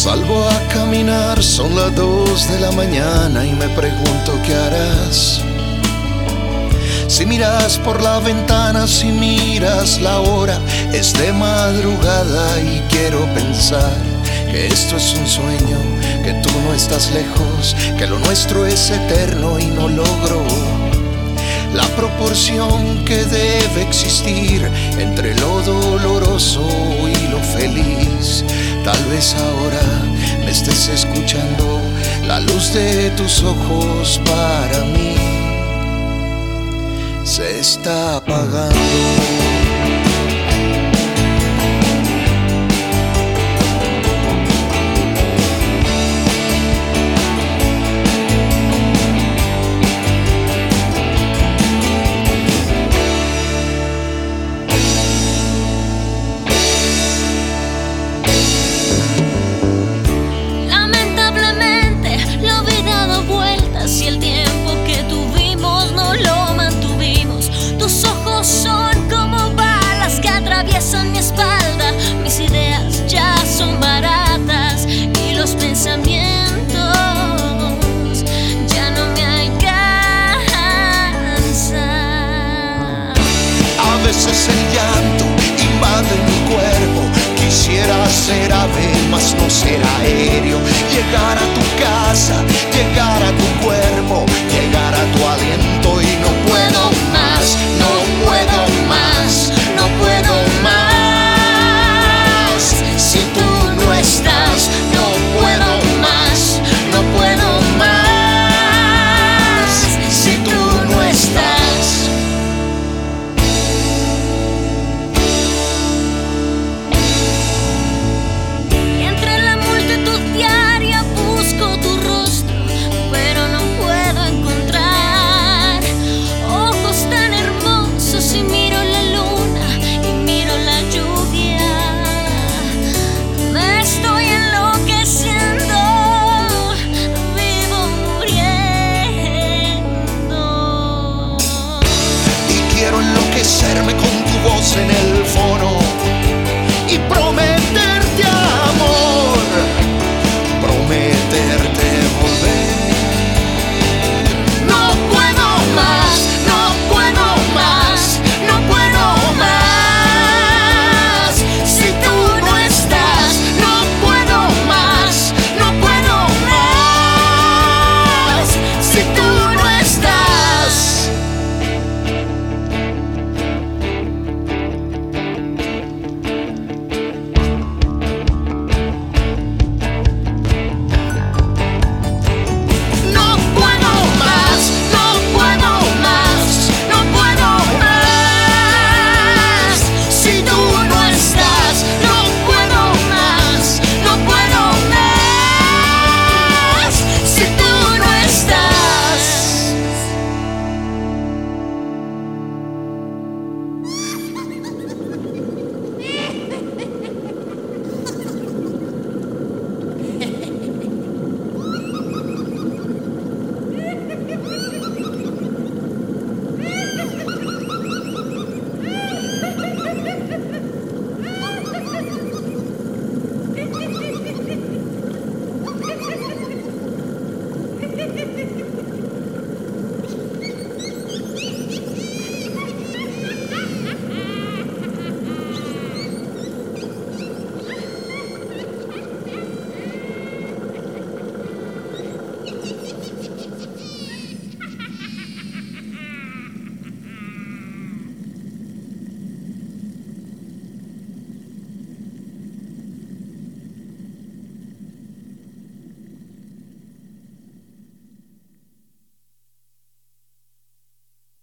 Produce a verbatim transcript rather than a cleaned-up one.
Salgo a caminar, son las dos de la mañana y me pregunto qué harás. Si miras por la ventana, si miras la hora, es de madrugada y quiero pensar que esto es un sueño, que tú no estás lejos, que lo nuestro es eterno y no logro la proporción que debe existir entre lo doloroso y lo feliz. Tal vez ahora me estés escuchando, la luz de tus ojos para mí se está apagando. Mi espalda, mis ideas ya son baratas y los pensamientos ya no me alcanzan. A veces el llanto invade mi cuerpo, quisiera ser ave, mas no ser aéreo, llegar a